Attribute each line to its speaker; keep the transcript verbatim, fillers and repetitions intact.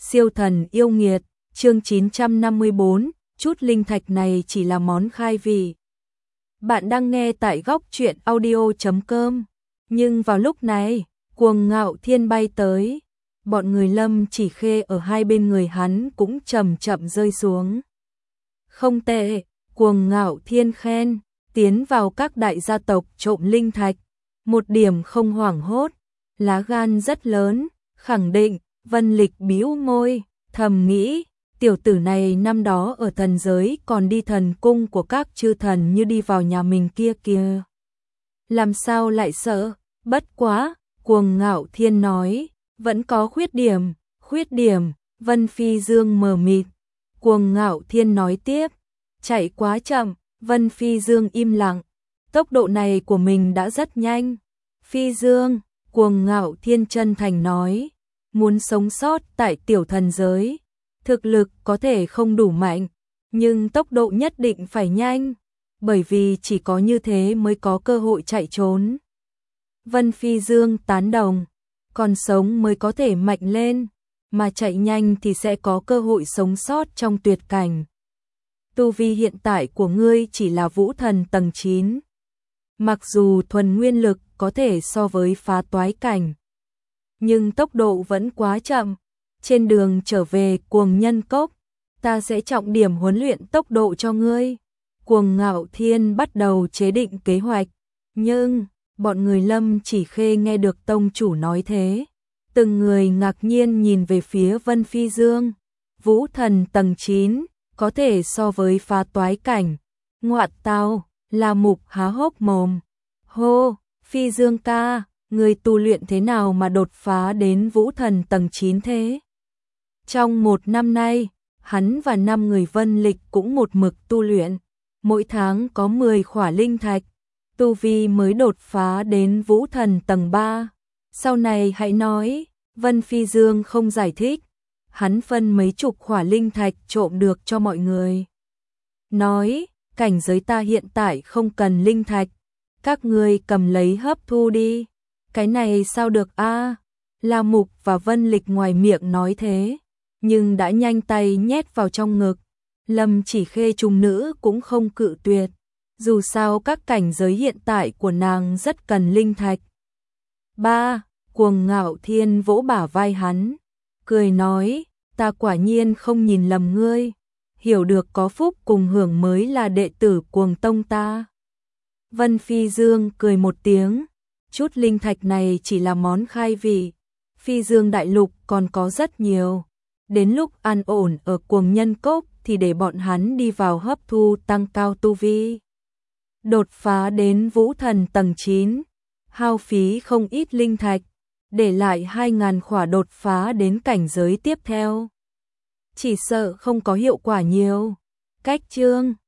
Speaker 1: Siêu thần yêu nghiệt, chương chín trăm năm mươi bốn, chút linh thạch này chỉ là món khai vị. Bạn đang nghe tại góc truyện audio chấm com. Nhưng vào lúc này, Cuồng Ngạo Thiên bay tới, bọn người Lâm Chỉ Khê ở hai bên người hắn cũng chậm chậm rơi xuống. Không tệ, Cuồng Ngạo Thiên khen, tiến vào các đại gia tộc trộm linh thạch, một điểm không hoảng hốt, lá gan rất lớn, khẳng định. Vân Lịch bĩu môi, thầm nghĩ, tiểu tử này năm đó ở thần giới còn đi thần cung của các chư thần như đi vào nhà mình kia kìa. Làm sao lại sợ, bất quá, Cuồng Ngạo Thiên nói, vẫn có khuyết điểm, khuyết điểm, Vân Phi Dương mờ mịt. Cuồng Ngạo Thiên nói tiếp, chạy quá chậm, Vân Phi Dương im lặng, tốc độ này của mình đã rất nhanh. Phi Dương, Cuồng Ngạo Thiên chân thành nói, muốn sống sót tại tiểu thần giới, thực lực có thể không đủ mạnh, nhưng tốc độ nhất định phải nhanh, bởi vì chỉ có như thế mới có cơ hội chạy trốn. Vân Phi Dương tán đồng, còn sống mới có thể mạnh lên, mà chạy nhanh thì sẽ có cơ hội sống sót trong tuyệt cảnh. Tu vi hiện tại của ngươi chỉ là vũ thần tầng chín. Mặc dù thuần nguyên lực có thể so với phá toái cảnh, nhưng tốc độ vẫn quá chậm. Trên đường trở về Cuồng Nhân Cốc, ta sẽ trọng điểm huấn luyện tốc độ cho ngươi. Cuồng Ngạo Thiên bắt đầu chế định kế hoạch, nhưng bọn người Lâm Chỉ Khê nghe được tông chủ nói thế, từng người ngạc nhiên nhìn về phía Vân Phi Dương. Vũ thần tầng chín, có thể so với phá toái cảnh. Ngoạn tao, La Mục há hốc mồm. Hô, Phi Dương ca, người tu luyện thế nào mà đột phá đến vũ thần tầng chín thế? Trong một năm nay, hắn và năm người Vân Lịch cũng một mực tu luyện, mỗi tháng có mười khỏa linh thạch, tu vi mới đột phá đến vũ thần tầng ba. Sau này hãy nói, Vân Phi Dương không giải thích, hắn phân mấy chục khỏa linh thạch trộm được cho mọi người. Nói, cảnh giới ta hiện tại không cần linh thạch, các ngươi cầm lấy hấp thu đi. Cái này sao được a? À? La Mục và Vân Lịch ngoài miệng nói thế, nhưng đã nhanh tay nhét vào trong ngực. Lâm Chỉ Khê trùng nữ cũng không cự tuyệt, dù sao các cảnh giới hiện tại của nàng rất cần linh thạch. Ba, Cuồng Ngạo Thiên vỗ bả vai hắn, cười nói, ta quả nhiên không nhìn lầm ngươi, hiểu được có phúc cùng hưởng mới là đệ tử Cuồng Tông ta. Vân Phi Dương cười một tiếng, chút linh thạch này chỉ là món khai vị, Phi Dương đại lục còn có rất nhiều, đến lúc an ổn ở Cuồng Nhân Cốc thì để bọn hắn đi vào hấp thu tăng cao tu vi. Đột phá đến vũ thần tầng chín, hao phí không ít linh thạch, để lại hai ngàn khỏa đột phá đến cảnh giới tiếp theo. Chỉ sợ không có hiệu quả nhiều. Cách chương